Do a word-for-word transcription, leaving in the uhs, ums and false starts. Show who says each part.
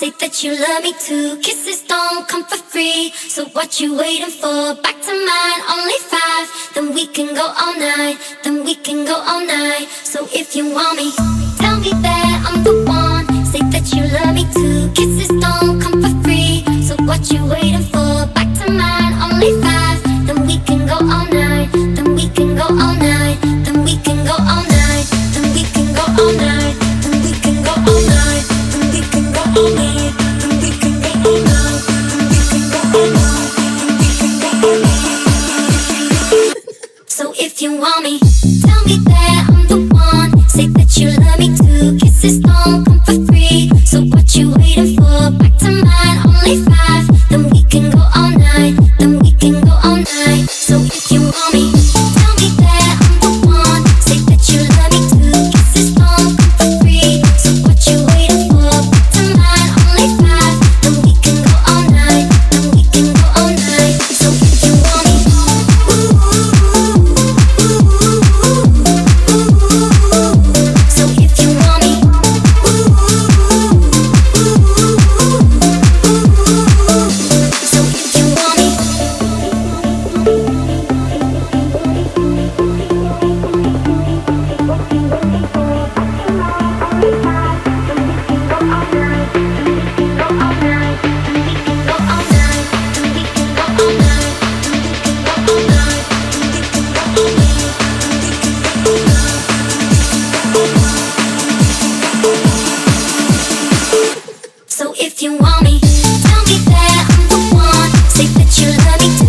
Speaker 1: say that you love me too. Kisses don't come for free, so what you waiting for? Back to mine, only five. Then we can go all night, then we can go all night. So if you want me, tell me that I'm the one. Say that you love me too. Kisses don't come for free, so what you waiting for? Back to mine, only five. Then we can go all night, then we can go all night, then we can go all night, then we can go all night, then we can go all night, then we can go all night, then we can go all night, then we can go all night, then we can go all night. So if you want me, tell me that I'm the one. Say that you love me too. Kisses don't come for free, so what you waiting for? Back to mine, only five. Then we can go all night, then we can go all night. So if you want me, tell me that I'm the one. Say that you love me too. Kisses don't come for free, so what you waiting for? Back to mine, only five. Then we can go all night, then we can go all night. So if you want me, ooh, ooh, ooh, ooh. So if you want me, ooh, ooh, ooh. So if you want me. So if you want me, tell me that I'm the one. Say that you love me